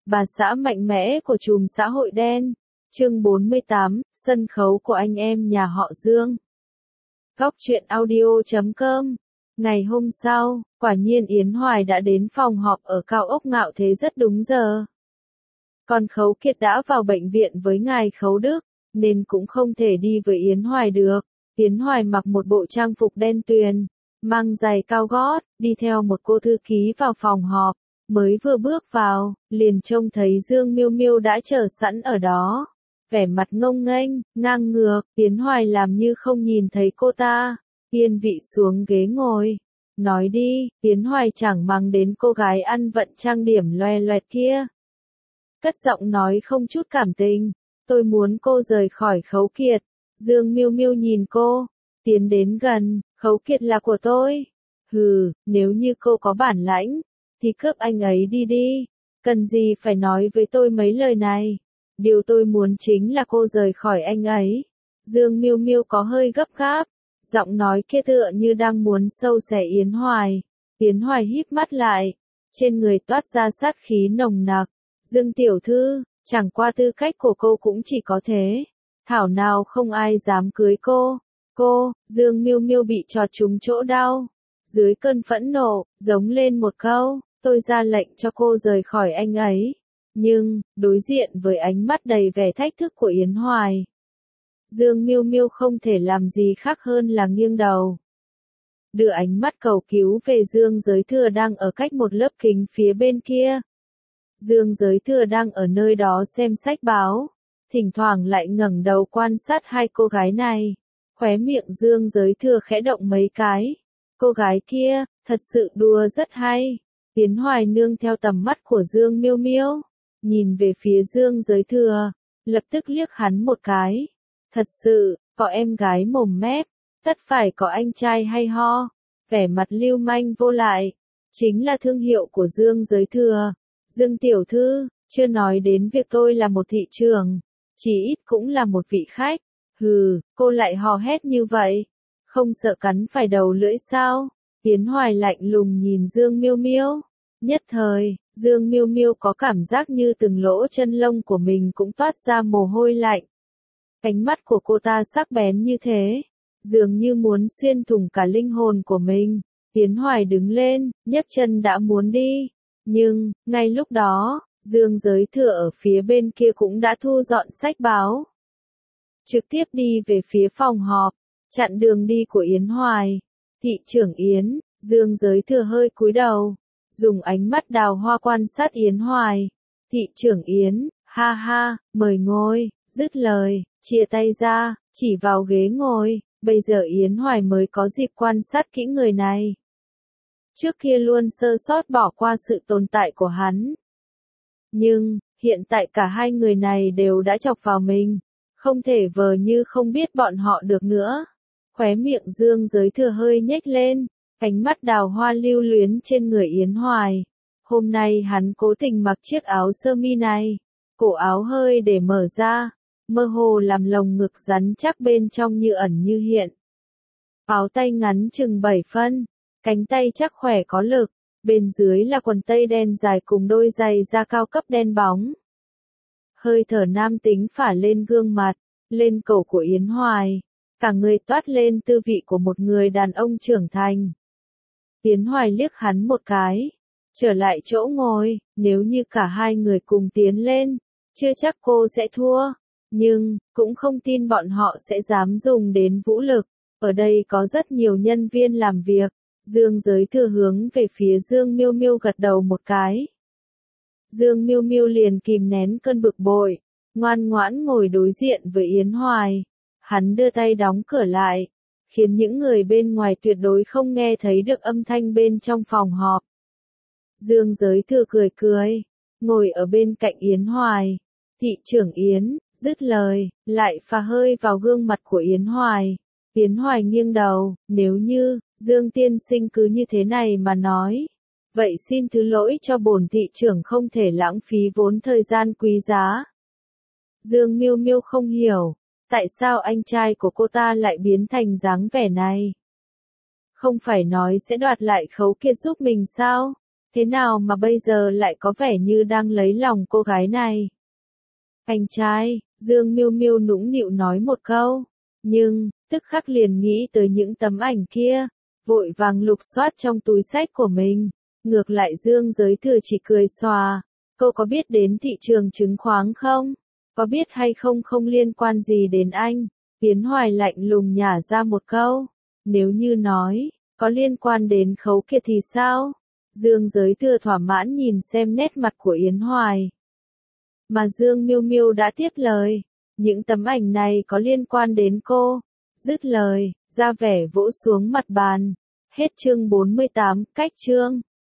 Bà xã mạnh mẽ của chùm xã hội đen. Chương 48, sân khấu của anh em nhà họ Dương. Góc truyện audio.com. Ngày hôm sau, quả nhiên Yến Hoài đã đến phòng họp ở cao ốc Ngạo Thế rất đúng giờ. Còn Khấu Kiệt đã vào bệnh viện với ngài Khấu Đức, nên cũng không thể đi với Yến Hoài được. Yến Hoài mặc một bộ trang phục đen tuyền, mang giày cao gót, đi theo một cô thư ký vào phòng họp. Mới vừa bước vào, liền trông thấy Dương Miêu Miêu đã chờ sẵn ở đó. Vẻ mặt ngông nghênh, ngang ngược, Yến Hoài làm như không nhìn thấy cô ta. Yên vị xuống ghế ngồi. Nói đi, Yến Hoài chẳng màng đến cô gái ăn vận trang điểm loè loẹt kia. Cất giọng nói không chút cảm tình. Tôi muốn cô rời khỏi Khấu Kiệt. Dương Miêu Miêu nhìn cô, tiến đến gần. Khấu Kiệt là của tôi. Hừ, nếu như cô có bản lãnh, thì cướp anh ấy đi đi. Cần gì phải nói với tôi mấy lời này. Điều tôi muốn chính là cô rời khỏi anh ấy. Dương Miêu Miêu có hơi gấp gáp. Giọng nói kia tựa như đang muốn sâu xẻ Yến Hoài. Yến Hoài híp mắt lại. Trên người toát ra sát khí nồng nặc. Dương tiểu thư, chẳng qua tư cách của cô cũng chỉ có thế. Thảo nào không ai dám cưới cô. Cô, Dương Miêu Miêu bị chọt trúng chỗ đau. Dưới cơn phẫn nộ, giống lên một câu. Tôi ra lệnh cho cô rời khỏi anh ấy. Nhưng, đối diện với ánh mắt đầy vẻ thách thức của Yến Hoài, Dương Miêu Miêu không thể làm gì khác hơn là nghiêng đầu. Đưa ánh mắt cầu cứu về Dương Giới Thừa đang ở cách một lớp kính phía bên kia. Dương Giới Thừa đang ở nơi đó xem sách báo, thỉnh thoảng lại ngẩng đầu quan sát hai cô gái này. Khóe miệng Dương Giới Thừa khẽ động mấy cái. Cô gái kia, thật sự đùa rất hay. Yến Hoài nương theo tầm mắt của Dương Miêu Miêu, nhìn về phía Dương Giới Thừa, lập tức liếc hắn một cái. Thật sự, có em gái mồm mép, tất phải có anh trai hay ho. Vẻ mặt lưu manh vô lại, chính là thương hiệu của Dương Giới Thừa. Dương tiểu thư, chưa nói đến việc tôi là một thị trường, chỉ ít cũng là một vị khách. Hừ, cô lại hò hét như vậy, không sợ cắn phải đầu lưỡi sao? Yến Hoài lạnh lùng nhìn Dương Miêu Miêu. Nhất thời, Dương Miêu Miêu có cảm giác như từng lỗ chân lông của mình cũng toát ra mồ hôi lạnh. Ánh mắt của cô ta sắc bén như thế, dường như muốn xuyên thủng cả linh hồn của mình. Yến Hoài đứng lên, nhấc chân đã muốn đi. Nhưng, ngay lúc đó, Dương Giới Thừa ở phía bên kia cũng đã thu dọn sách báo. Trực tiếp đi về phía phòng họp, chặn đường đi của Yến Hoài. Thị trưởng Yến, Dương Giới Thừa hơi cúi đầu, dùng ánh mắt đào hoa quan sát Yến Hoài. Thị trưởng Yến, ha ha, mời ngồi, dứt lời, chia tay ra, chỉ vào ghế ngồi. Bây giờ Yến Hoài mới có dịp quan sát kỹ người này. Trước kia luôn sơ sót bỏ qua sự tồn tại của hắn. Nhưng, hiện tại cả hai người này đều đã chọc vào mình. Không thể vờ như không biết bọn họ được nữa. Khóe miệng Dương Giới Thừa hơi nhếch lên, ánh mắt đào hoa lưu luyến trên người Yến Hoài. Hôm nay hắn cố tình mặc chiếc áo sơ mi này, cổ áo hơi để mở ra, mơ hồ làm lồng ngực rắn chắc bên trong như ẩn như hiện. Áo tay ngắn chừng 7 phân, cánh tay chắc khỏe có lực, bên dưới là quần tây đen dài cùng đôi giày da cao cấp đen bóng. Hơi thở nam tính phả lên gương mặt, lên cổ của Yến Hoài, cả người toát lên tư vị của một người đàn ông trưởng thành. Yến Hoài liếc hắn một cái, trở lại chỗ ngồi. Nếu như cả hai người cùng tiến lên, chưa chắc cô sẽ thua, nhưng cũng không tin bọn họ sẽ dám dùng đến vũ lực. Ở đây có rất nhiều nhân viên làm việc. Dương Giới Thừa hướng về phía Dương Miêu Miêu gật đầu một cái. Dương Miêu Miêu liền kìm nén cơn bực bội, ngoan ngoãn ngồi đối diện với Yến Hoài. Hắn đưa tay đóng cửa lại, khiến những người bên ngoài tuyệt đối không nghe thấy được âm thanh bên trong phòng họp. Dương Giới Thừa cười cười, ngồi ở bên cạnh Yến Hoài. Thị trưởng Yến, dứt lời, lại phả hơi vào gương mặt của Yến Hoài. Yến Hoài nghiêng đầu, nếu như Dương tiên sinh cứ như thế này mà nói, vậy xin thứ lỗi cho bổn thị trưởng không thể lãng phí vốn thời gian quý giá. Dương Miêu Miêu không hiểu, tại sao anh trai của cô ta lại biến thành dáng vẻ này. Không phải nói sẽ đoạt lại Khấu Kiệt giúp mình sao? Thế nào mà bây giờ lại có vẻ như đang lấy lòng cô gái này? Anh trai, Dương Miêu Miêu nũng nịu nói một câu, nhưng, tức khắc liền nghĩ tới những tấm ảnh kia, vội vàng lục soát trong túi xách của mình. Ngược lại Dương Giới Thừa chỉ cười xòa, cô có biết đến thị trường chứng khoán không? Có biết hay không không liên quan gì đến anh. Yến Hoài lạnh lùng nhả ra một câu, nếu như nói, có liên quan đến Khấu Kiệt thì sao? Dương Giới Thừa thỏa mãn nhìn xem nét mặt của Yến Hoài. Mà Dương Miêu Miêu đã tiếp lời, những tấm ảnh này có liên quan đến cô. Dứt lời, ra vẻ vỗ xuống mặt bàn. Hết chương 48, cách chương.